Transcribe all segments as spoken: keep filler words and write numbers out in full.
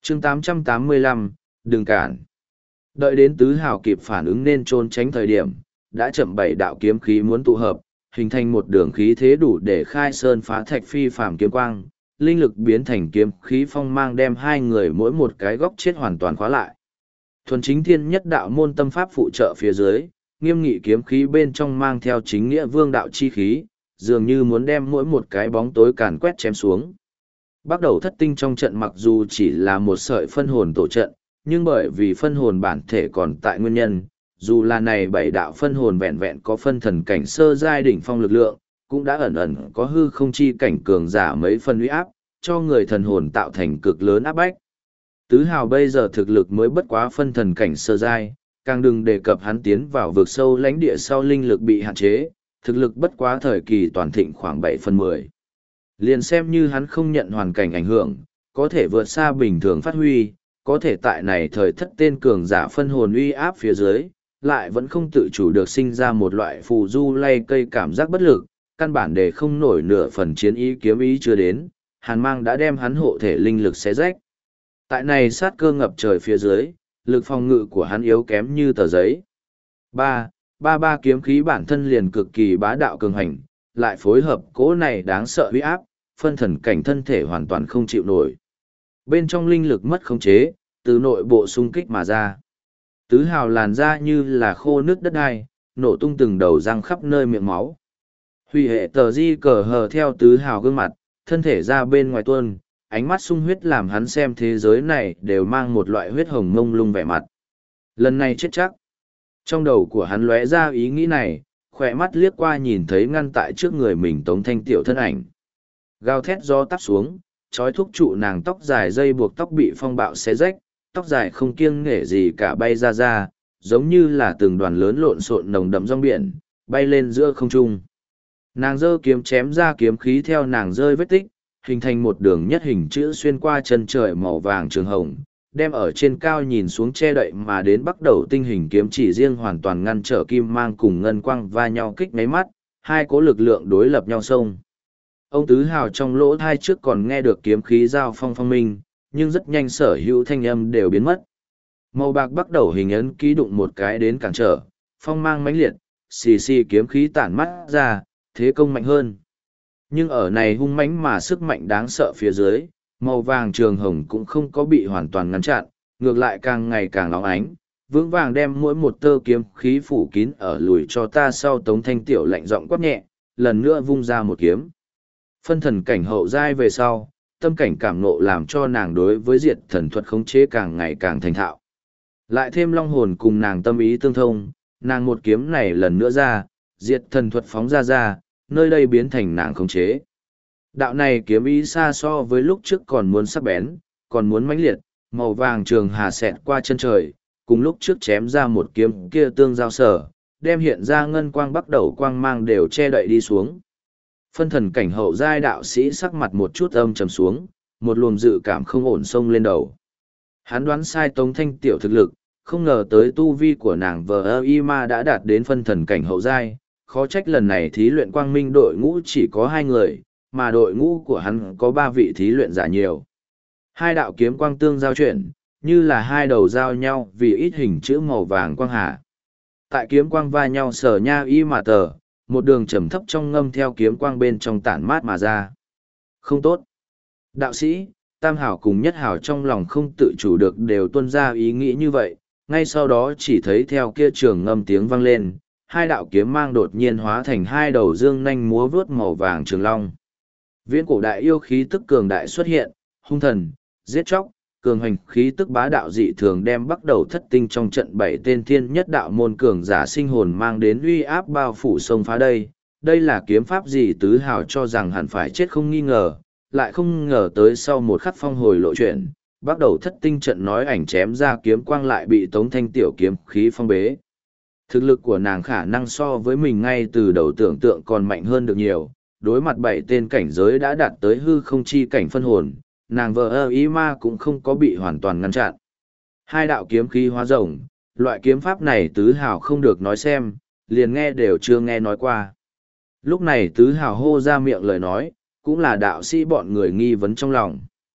chương tám trăm tám mươi lăm, đừng cản. Đợi đến tứ hào kịp phản ứng nên trốn tránh thời điểm, đã chậm bảy đạo kiếm khí muốn tụ hợp, hình thành một đường khí thế đủ để khai sơn phá thạch phi phàm kiếm quang, linh lực biến thành kiếm khí phong mang đem hai người mỗi một cái góc chết hoàn toàn khóa lại. Thuần chính thiên nhất đạo môn tâm pháp phụ trợ phía dưới, nghiêm nghị kiếm khí bên trong mang theo chính nghĩa vương đạo chi khí, dường như muốn đem mỗi một cái bóng tối càn quét chém xuống. Bắt đầu thất tinh trong trận mặc dù chỉ là một sợi phân hồn tổ trận, nhưng bởi vì phân hồn bản thể còn tại nguyên nhân, dù là này bảy đạo phân hồn vẹn vẹn có phân thần cảnh sơ giai đỉnh phong lực lượng, cũng đã ẩn ẩn có hư không chi cảnh cường giả mấy phân uy áp, cho người thần hồn tạo thành cực lớn áp bách. Tứ hào bây giờ thực lực mới bất quá phân thần cảnh sơ giai, càng đừng đề cập hắn tiến vào vực sâu lãnh địa sau linh lực bị hạn chế, thực lực bất quá thời kỳ toàn thịnh khoảng bảy phần mười. Liền xem như hắn không nhận hoàn cảnh ảnh hưởng, có thể vượt xa bình thường phát huy, có thể tại này thời thất tên cường giả phân hồn uy áp phía dưới, lại vẫn không tự chủ được sinh ra một loại phù du lay cây cảm giác bất lực, căn bản để không nổi nửa phần chiến ý kiếm ý chưa đến, hàn mang đã đem hắn hộ thể linh lực xé rách. Tại này sát cơ ngập trời phía dưới, lực phòng ngự của hắn yếu kém như tờ giấy. Ba, ba ba kiếm khí bản thân liền cực kỳ bá đạo cường hành, lại phối hợp cỗ này đáng sợ uy áp, phân thần cảnh thân thể hoàn toàn không chịu nổi. Bên trong linh lực mất khống chế, từ nội bộ xung kích mà ra. Tứ hào làn ra như là khô nước đất đai, nổ tung từng đầu răng khắp nơi miệng máu. Huy hệ tờ di cờ hờ theo tứ hào gương mặt, thân thể ra bên ngoài tuôn, ánh mắt sung huyết làm hắn xem thế giới này đều mang một loại huyết hồng mông lung vẻ mặt. Lần này chết chắc. Trong đầu của hắn lóe ra ý nghĩ này, khỏe mắt liếc qua nhìn thấy ngăn tại trước người mình Tống Thanh Tiểu thân ảnh. Gào thét gió tắp xuống, trói thúc trụ nàng tóc dài dây buộc tóc bị phong bạo xé rách, tóc dài không kiêng nể gì cả bay ra ra, giống như là từng đoàn lớn lộn xộn nồng đậm rong biển, bay lên giữa không trung. Nàng giơ kiếm chém ra kiếm khí theo nàng rơi vết tích, hình thành một đường nhất hình chữ xuyên qua chân trời màu vàng trường hồng, đem ở trên cao nhìn xuống che đậy mà đến bắt đầu tinh hình kiếm chỉ riêng hoàn toàn ngăn trở kim mang cùng ngân quang va nhau kích mấy mắt, hai cố lực lượng đối lập nhau xông. Ông Tứ Hào trong lỗ thai trước còn nghe được kiếm khí giao phong phong minh, nhưng rất nhanh sở hữu thanh âm đều biến mất. Màu bạc bắt đầu hình ấn ký đụng một cái đến cản trở, phong mang mãnh liệt, xì xì kiếm khí tản mắt ra, thế công mạnh hơn. Nhưng ở này hung mãnh mà sức mạnh đáng sợ phía dưới, màu vàng trường hồng cũng không có bị hoàn toàn ngăn chặn, ngược lại càng ngày càng óng ánh, vững vàng đem mỗi một tơ kiếm khí phủ kín ở lùi cho ta sau. Tống Thanh Tiểu lạnh giọng quát nhẹ, lần nữa vung ra một kiếm. Phân thần cảnh hậu giai về sau, tâm cảnh cảm nộ làm cho nàng đối với diệt thần thuật khống chế càng ngày càng thành thạo. Lại thêm long hồn cùng nàng tâm ý tương thông, nàng một kiếm này lần nữa ra, diệt thần thuật phóng ra ra, nơi đây biến thành nàng khống chế. Đạo này kiếm ý xa so với lúc trước còn muốn sắc bén, còn muốn mãnh liệt, màu vàng trường hà xẹt qua chân trời, cùng lúc trước chém ra một kiếm kia tương giao sở, đem hiện ra ngân quang bắt đầu quang mang đều che đậy đi xuống. Phân thần cảnh hậu giai đạo sĩ sắc mặt một chút âm trầm xuống, một luồng dự cảm không ổn xông lên đầu. Hắn đoán sai Tống Thanh Tiểu thực lực, không ngờ tới tu vi của nàng vờ ơ y ma đã đạt đến phân thần cảnh hậu giai, khó trách lần này thí luyện quang minh đội ngũ chỉ có hai người, mà đội ngũ của hắn có ba vị thí luyện giả nhiều. Hai đạo kiếm quang tương giao chuyển, như là hai đầu giao nhau vì ít hình chữ màu vàng quang hà. Tại kiếm quang va nhau sở nha y mà tờ, một đường trầm thấp trong ngâm theo kiếm quang bên trong tản mát mà ra. Không tốt. Đạo sĩ, tam hảo cùng nhất hảo trong lòng không tự chủ được đều tuôn ra ý nghĩ như vậy, ngay sau đó chỉ thấy theo kia trường ngâm tiếng vang lên, hai đạo kiếm mang đột nhiên hóa thành hai đầu dương nanh múa vướt màu vàng trường long. Viễn cổ đại yêu khí tức cường đại xuất hiện, hung thần, giết chóc, cường hành khí tức bá đạo dị thường đem bắt đầu thất tinh trong trận bảy tên thiên nhất đạo môn cường giả sinh hồn mang đến uy áp bao phủ sông phá đây. Đây là kiếm pháp gì Tứ Hào cho rằng hẳn phải chết không nghi ngờ, lại không ngờ tới sau một khắc phong hồi lộ chuyện, bắt đầu thất tinh trận nói ảnh chém ra kiếm quang lại bị Tống Thanh Tiểu kiếm khí phong bế. Thực lực của nàng khả năng so với mình ngay từ đầu tưởng tượng còn mạnh hơn được nhiều, đối mặt bảy tên cảnh giới đã đạt tới hư không chi cảnh phân hồn, nàng vợ ơ ý ma cũng không có bị hoàn toàn ngăn chặn. Hai đạo kiếm khí hóa rồng, loại kiếm pháp này Tứ Hào không được nói xem, liền nghe đều chưa nghe nói qua. Lúc này Tứ Hào hô ra miệng lời nói, cũng là đạo sĩ bọn người nghi vấn trong lòng.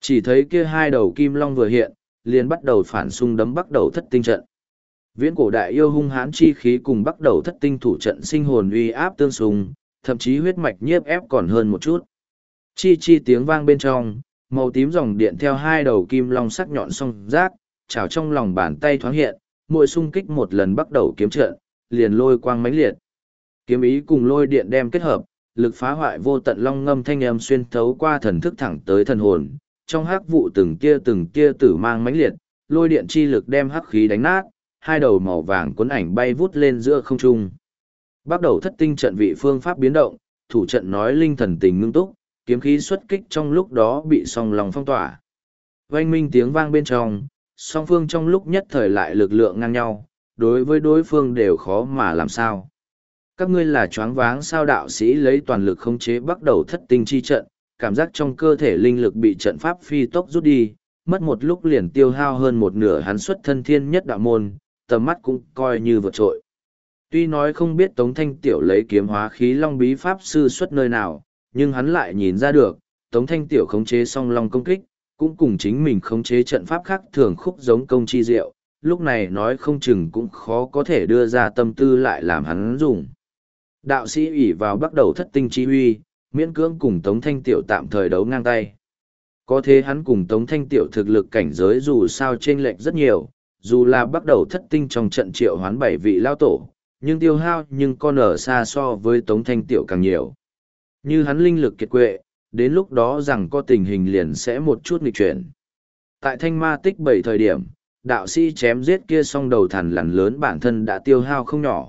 Chỉ thấy kia hai đầu kim long vừa hiện, liền bắt đầu phản xung đấm bắt đầu thất tinh trận. Viễn cổ đại yêu hung hãn chi khí cùng bắt đầu thất tinh thủ trận sinh hồn uy áp tương xung, thậm chí huyết mạch nhiếp ép còn hơn một chút. Chi chi tiếng vang bên trong, màu tím dòng điện theo hai đầu kim long sắc nhọn song rác, trào trong lòng bàn tay thoáng hiện, mỗi xung kích một lần bắt đầu kiếm trận, liền lôi quang mãnh liệt. Kiếm ý cùng lôi điện đem kết hợp, lực phá hoại vô tận long ngâm thanh âm xuyên thấu qua thần thức thẳng tới thần hồn, trong hắc vụ từng tia từng tia tử mang mãnh liệt, lôi điện chi lực đem hắc khí đánh nát, hai đầu màu vàng cuốn ảnh bay vút lên giữa không trung. Bắt đầu thất tinh trận vị phương pháp biến động, thủ trận nói linh thần tình ngưng túc, kiếm khí xuất kích trong lúc đó bị song lòng phong tỏa. Oanh minh tiếng vang bên trong, song phương trong lúc nhất thời lại lực lượng ngang nhau, đối với đối phương đều khó mà làm sao. Các ngươi là choáng váng sao? Đạo sĩ lấy toàn lực khống chế bắt đầu thất tinh chi trận, cảm giác trong cơ thể linh lực bị trận pháp phi tốc rút đi, mất một lúc liền tiêu hao hơn một nửa. Hắn xuất thân thiên nhất đạo môn, tầm mắt cũng coi như vượt trội. Tuy nói không biết Tống Thanh Tiểu lấy kiếm hóa khí long bí pháp sư xuất nơi nào, nhưng hắn lại nhìn ra được, Tống Thanh Tiểu khống chế song long công kích, cũng cùng chính mình khống chế trận pháp khác thường khúc giống công chi diệu, lúc này nói không chừng cũng khó có thể đưa ra tâm tư lại làm hắn dùng. Đạo sĩ ủy vào bắt đầu thất tinh chi huy, miễn cưỡng cùng Tống Thanh Tiểu tạm thời đấu ngang tay. Có thế hắn cùng Tống Thanh Tiểu thực lực cảnh giới dù sao chênh lệch rất nhiều, dù là bắt đầu thất tinh trong trận triệu hoán bảy vị lao tổ, nhưng tiêu hao nhưng con ở xa so với Tống Thanh Tiểu càng nhiều. Như hắn linh lực kiệt quệ, đến lúc đó rằng có tình hình liền sẽ một chút nghịch chuyển. Tại thanh ma tích bảy thời điểm, đạo sĩ chém giết kia song đầu thằn lằn lớn bản thân đã tiêu hao không nhỏ.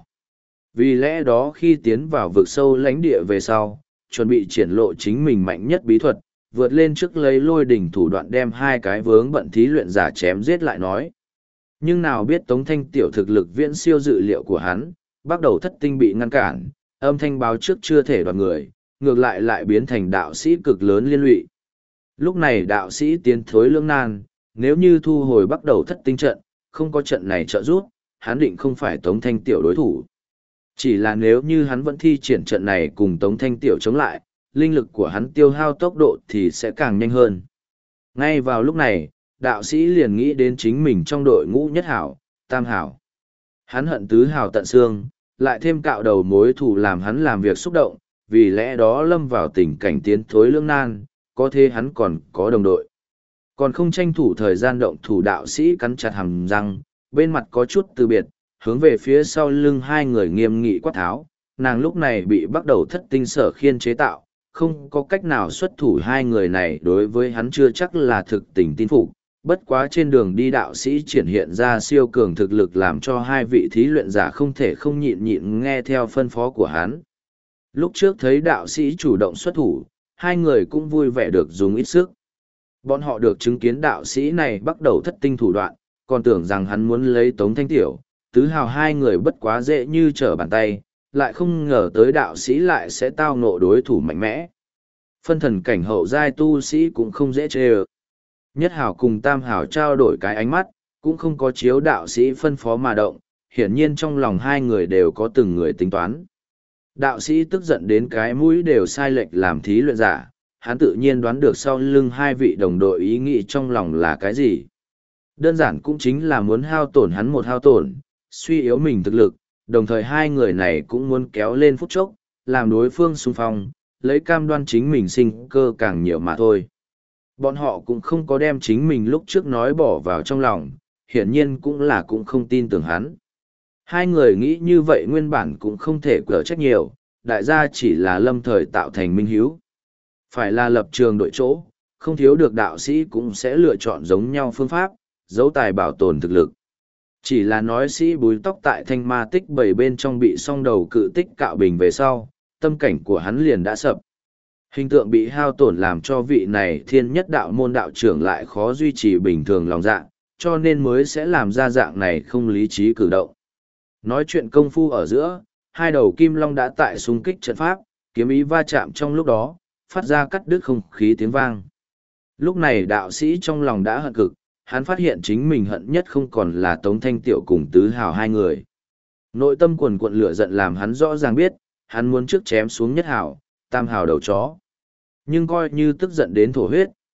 Vì lẽ đó khi tiến vào vực sâu lãnh địa về sau, chuẩn bị triển lộ chính mình mạnh nhất bí thuật, vượt lên trước lấy lôi đỉnh thủ đoạn đem hai cái vướng bận thí luyện giả chém giết lại nói. Nhưng nào biết Tống Thanh Tiểu thực lực viễn siêu dự liệu của hắn, bắt đầu thất tinh bị ngăn cản, âm thanh báo trước chưa thể đoạt người, ngược lại lại biến thành đạo sĩ cực lớn liên lụy. Lúc này đạo sĩ tiến thối lưỡng nan, nếu như thu hồi bắt đầu thất tinh trận, không có trận này trợ giúp, hắn định không phải Tống Thanh Tiểu đối thủ. Chỉ là nếu như hắn vẫn thi triển trận này cùng Tống Thanh Tiểu chống lại, linh lực của hắn tiêu hao tốc độ thì sẽ càng nhanh hơn. Ngay vào lúc này, đạo sĩ liền nghĩ đến chính mình trong đội ngũ nhất hảo, tam hảo. Hắn hận tứ hảo tận xương, lại thêm cạo đầu mối thù làm hắn làm việc xúc động, vì lẽ đó lâm vào tình cảnh tiến thối lưỡng nan, có thế hắn còn có đồng đội. Còn không tranh thủ thời gian động thủ, đạo sĩ cắn chặt hàm răng, bên mặt có chút từ biệt, hướng về phía sau lưng hai người nghiêm nghị quát tháo, nàng lúc này bị bắt đầu thất tinh sở khiên chế tạo, không có cách nào xuất thủ. Hai người này đối với hắn chưa chắc là thực tình tin phục, bất quá trên đường đi đạo sĩ triển hiện ra siêu cường thực lực làm cho hai vị thí luyện giả không thể không nhịn nhịn nghe theo phân phó của hắn. Lúc trước thấy đạo sĩ chủ động xuất thủ, hai người cũng vui vẻ được dùng ít sức. Bọn họ được chứng kiến đạo sĩ này bắt đầu thất tinh thủ đoạn, còn tưởng rằng hắn muốn lấy Tống Thanh Tiểu, tứ hào hai người bất quá dễ như trở bàn tay, lại không ngờ tới đạo sĩ lại sẽ tao ngộ đối thủ mạnh mẽ. Phân thần cảnh hậu giai tu sĩ cũng không dễ chê ơ. Nhất hào cùng tam hào trao đổi cái ánh mắt, cũng không có chiếu đạo sĩ phân phó mà động, hiển nhiên trong lòng hai người đều có từng người tính toán. Đạo sĩ tức giận đến cái mũi đều sai lệch làm thí luyện giả, hắn tự nhiên đoán được sau lưng hai vị đồng đội ý nghĩ trong lòng là cái gì. Đơn giản cũng chính là muốn hao tổn hắn một hao tổn, suy yếu mình thực lực, đồng thời hai người này cũng muốn kéo lên phút chốc, làm đối phương xung phong, lấy cam đoan chính mình sinh cơ càng nhiều mà thôi. Bọn họ cũng không có đem chính mình lúc trước nói bỏ vào trong lòng, hiển nhiên cũng là cũng không tin tưởng hắn. Hai người nghĩ như vậy nguyên bản cũng không thể cở trách nhiều, đại gia chỉ là lâm thời tạo thành minh hiếu. Phải là lập trường đội chỗ, không thiếu được đạo sĩ cũng sẽ lựa chọn giống nhau phương pháp, giấu tài bảo tồn thực lực. Chỉ là nói sĩ búi tóc tại thanh ma tích bảy bên trong bị song đầu cự tích cạo bình về sau, tâm cảnh của hắn liền đã sập. Hình tượng bị hao tổn làm cho vị này thiên nhất đạo môn đạo trưởng lại khó duy trì bình thường lòng dạ, cho nên mới sẽ làm ra dạng này không lý trí cử động. Nói chuyện công phu ở giữa, hai đầu kim long đã tại xung kích trận pháp, kiếm ý va chạm trong lúc đó, phát ra cắt đứt không khí tiếng vang. Lúc này đạo sĩ trong lòng đã hận cực, hắn phát hiện chính mình hận nhất không còn là Tống Thanh Tiểu cùng Tứ Hào hai người. Nội tâm quần quận lửa giận làm hắn rõ ràng biết, hắn muốn trước chém xuống Nhất Hào, Tam Hào đầu chó. Nhưng coi như tức giận đến thổ huyết,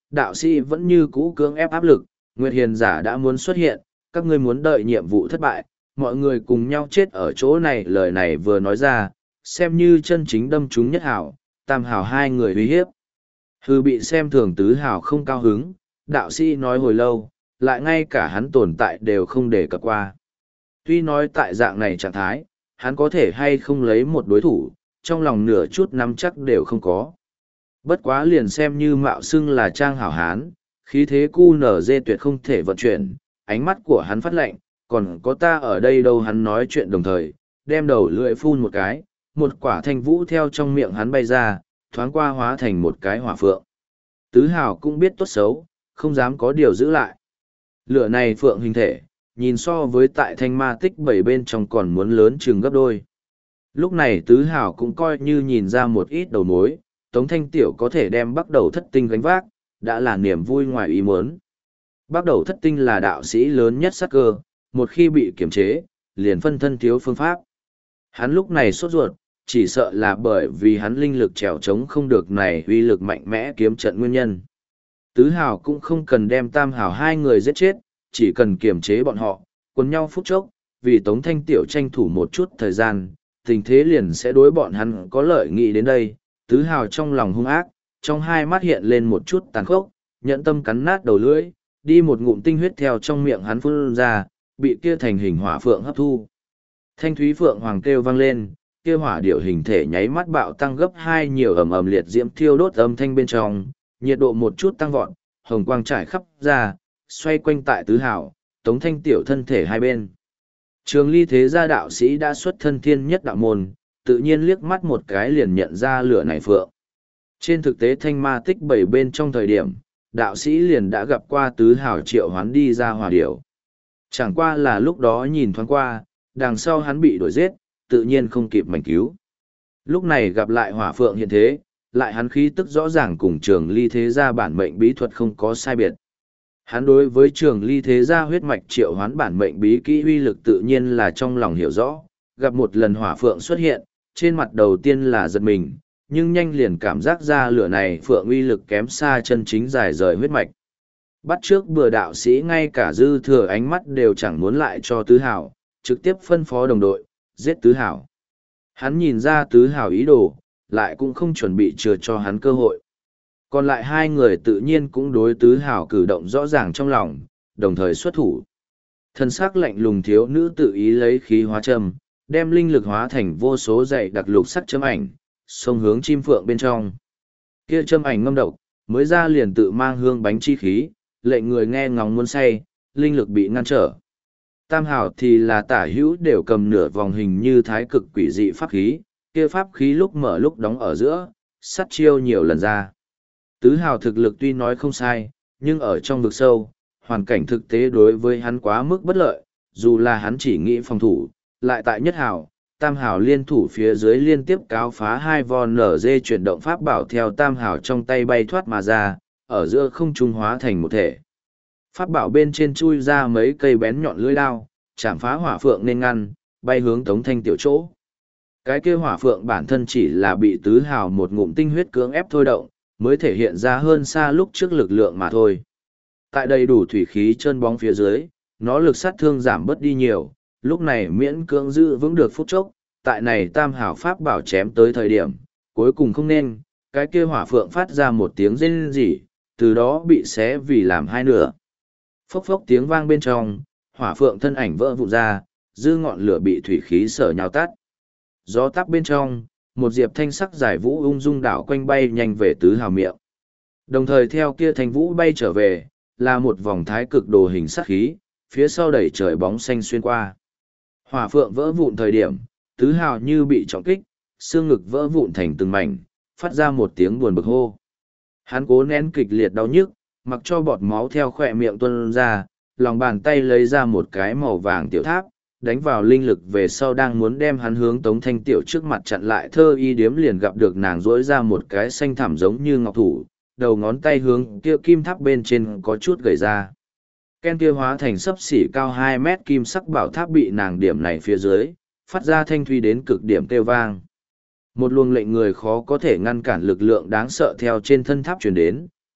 đạo sĩ vẫn như cũ cưỡng ép áp lực, Nguyệt Hiền giả đã muốn xuất hiện, các ngươi muốn đợi nhiệm vụ thất bại, mọi người cùng nhau chết ở chỗ này. Lời này vừa nói ra, xem như chân chính đâm trúng Nhất Hảo, Tam Hảo hai người uy hiếp. Hư bị xem thường Tứ Hảo không cao hứng, đạo sĩ nói hồi lâu, lại ngay cả hắn tồn tại đều không để cập qua. Tuy nói tại dạng này trạng thái, hắn có thể hay không lấy một đối thủ, trong lòng nửa chút nắm chắc đều không có. Bất quá liền xem như mạo xưng là trang hảo hán, khí thế cu nở dê tuyệt không thể vận chuyển, ánh mắt của hắn phát lạnh, còn có ta ở đây đâu. Hắn nói chuyện đồng thời, đem đầu lưỡi phun một cái, một quả thanh vũ theo trong miệng hắn bay ra, thoáng qua hóa thành một cái hỏa phượng. Tứ Hào cũng biết tốt xấu, không dám có điều giữ lại. Lửa này phượng hình thể, nhìn so với tại thanh ma tích bảy bên trong còn muốn lớn chừng gấp đôi. Lúc này Tứ Hào cũng coi như nhìn ra một ít đầu mối, Tống Thanh Tiểu có thể đem bắt đầu thất tinh gánh vác, đã là niềm vui ngoài ý muốn. Bắt đầu thất tinh là đạo sĩ lớn nhất sát cơ, một khi bị kiềm chế, liền phân thân thiếu phương pháp. Hắn lúc này sốt ruột, chỉ sợ là bởi vì hắn linh lực trèo trống không được này uy lực mạnh mẽ kiếm trận nguyên nhân. Tứ Hào cũng không cần đem Tam Hào hai người giết chết, chỉ cần kiềm chế bọn họ, quấn nhau phút chốc, vì Tống Thanh Tiểu tranh thủ một chút thời gian, tình thế liền sẽ đối bọn hắn có lợi nghĩ đến đây. Tứ Hào trong lòng hung ác, trong hai mắt hiện lên một chút tàn khốc, nhẫn tâm cắn nát đầu lưỡi, đi một ngụm tinh huyết theo trong miệng hắn phun ra, bị kia thành hình hỏa phượng hấp thu. Thanh thúy phượng hoàng kêu vang lên, kia hỏa điệu hình thể nháy mắt bạo tăng gấp hai nhiều, ầm ầm liệt diễm thiêu đốt âm thanh bên trong, nhiệt độ một chút tăng vọt, hồng quang trải khắp ra, xoay quanh tại Tứ Hào, Tống Thanh Tiểu thân thể hai bên. Trường Ly thế gia đạo sĩ đã xuất thân thiên nhất đạo môn, tự nhiên liếc mắt một cái liền nhận ra lửa này phượng. Trên thực tế thanh ma tích bảy bên trong thời điểm, đạo sĩ liền đã gặp qua Tứ Hào triệu hoán đi ra hỏa điểu. Chẳng qua là lúc đó nhìn thoáng qua, đằng sau hắn bị đuổi giết, tự nhiên không kịp mảnh cứu. Lúc này gặp lại hỏa phượng hiện thế, lại hắn khí tức rõ ràng cùng Trường Ly thế gia bản mệnh bí thuật không có sai biệt. Hắn đối với Trường Ly thế gia huyết mạch triệu hoán bản mệnh bí kỹ uy lực tự nhiên là trong lòng hiểu rõ, gặp một lần hỏa phượng xuất hiện, trên mặt đầu tiên là giật mình, nhưng nhanh liền cảm giác ra lửa này phượng uy lực kém xa chân chính dài rời huyết mạch. Bắt trước bừa đạo sĩ ngay cả dư thừa ánh mắt đều chẳng muốn lại cho Tứ Hào, trực tiếp phân phó đồng đội, giết Tứ Hào. Hắn nhìn ra Tứ Hào ý đồ, lại cũng không chuẩn bị chừa cho hắn cơ hội. Còn lại hai người tự nhiên cũng đối Tứ Hào cử động rõ ràng trong lòng, đồng thời xuất thủ. Thân xác lạnh lùng thiếu nữ tự ý lấy khí hóa châm, đem linh lực hóa thành vô số dày đặc lục sắc châm ảnh, xông hướng chim phượng bên trong. Kia châm ảnh ngâm độc, mới ra liền tự mang hương bánh chi khí, lệnh người nghe ngóng muốn say, linh lực bị ngăn trở. Tam Hào thì là tả hữu đều cầm nửa vòng hình như thái cực quỷ dị pháp khí, kia pháp khí lúc mở lúc đóng ở giữa, sắt chiêu nhiều lần ra. Tứ Hào thực lực tuy nói không sai, nhưng ở trong vực sâu, hoàn cảnh thực tế đối với hắn quá mức bất lợi, dù là hắn chỉ nghĩ phòng thủ, lại tại Nhất Hào, Tam Hào liên thủ phía dưới liên tiếp cáo phá hai von nở dê chuyển động pháp bảo theo Tam Hào trong tay bay thoát mà ra, ở giữa không trung hóa thành một thể. Pháp bảo bên trên chui ra mấy cây bén nhọn lưỡi đao, chạm phá hỏa phượng nên ngăn, bay hướng Tống Thanh Tiểu chỗ. Cái kia hỏa phượng bản thân chỉ là bị Tứ Hào một ngụm tinh huyết cưỡng ép thôi động, mới thể hiện ra hơn xa lúc trước lực lượng mà thôi. Tại đầy đủ thủy khí chân bóng phía dưới, nó lực sát thương giảm bớt đi nhiều, lúc này miễn cưỡng giữ vững được phút chốc, tại này Tam Hào pháp bảo chém tới thời điểm, cuối cùng không nên, cái kia hỏa phượng phát ra một tiếng rên rỉ, từ đó bị xé vì làm hai nửa. Phốc phốc tiếng vang bên trong, hỏa phượng thân ảnh vỡ vụn ra, dư ngọn lửa bị thủy khí sở nhào tắt. Gió tắp bên trong, một diệp thanh sắc giải vũ ung dung đảo quanh bay nhanh về Tứ Hào miệng. Đồng thời theo kia thanh vũ bay trở về, là một vòng thái cực đồ hình sắc khí, phía sau đẩy trời bóng xanh xuyên qua. Hỏa phượng vỡ vụn thời điểm, Tứ Hào như bị trọng kích, xương ngực vỡ vụn thành từng mảnh, phát ra một tiếng buồn bực hô. Hắn cố nén kịch liệt đau nhức, mặc cho bọt máu theo khỏe miệng tuôn ra, lòng bàn tay lấy ra một cái màu vàng tiểu tháp, đánh vào linh lực về sau đang muốn đem hắn hướng Tống Thanh Tiểu trước mặt chặn lại, Thơ Y Điếm liền gặp được nàng rỗi ra một cái xanh thẳm giống như ngọc thủ, đầu ngón tay hướng kia kim tháp bên trên có chút gầy ra. Ken kia hóa thành sấp xỉ cao hai mét kim sắc bảo tháp bị nàng điểm này phía dưới, phát ra thanh thuy đến cực điểm kêu vang. Một luồng lệnh người khó có thể ngăn cản lực lượng đáng sợ theo trên thân tháp truyền đến,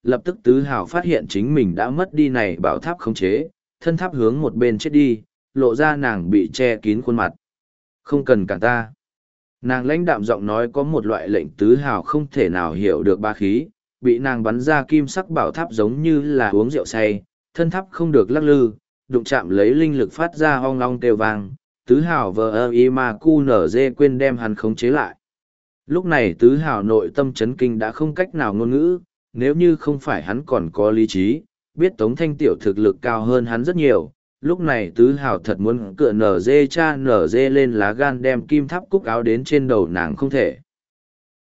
lập tức tứ hào phát hiện chính mình đã mất đi này bảo tháp khống chế, thân tháp hướng một bên chết đi, lộ ra nàng bị che kín khuôn mặt. Không cần cản ta. Nàng lãnh đạm giọng nói có một loại lệnh tứ hào không thể nào hiểu được ba khí, bị nàng bắn ra kim sắc bảo tháp giống như là uống rượu say, thân tháp không được lắc lư, đụng chạm lấy linh lực phát ra hoang long kêu vang, tứ hào vờ ơ y mà cu nở dê quên đem hắn khống chế lại. Lúc này tứ hào nội tâm chấn kinh đã không cách nào ngôn ngữ, nếu như không phải hắn còn có lý trí, biết Tống Thanh Tiểu thực lực cao hơn hắn rất nhiều, lúc này tứ hào thật muốn cựa nở dê cha nở dê lên lá gan đem kim tháp cúc áo đến trên đầu nàng không thể.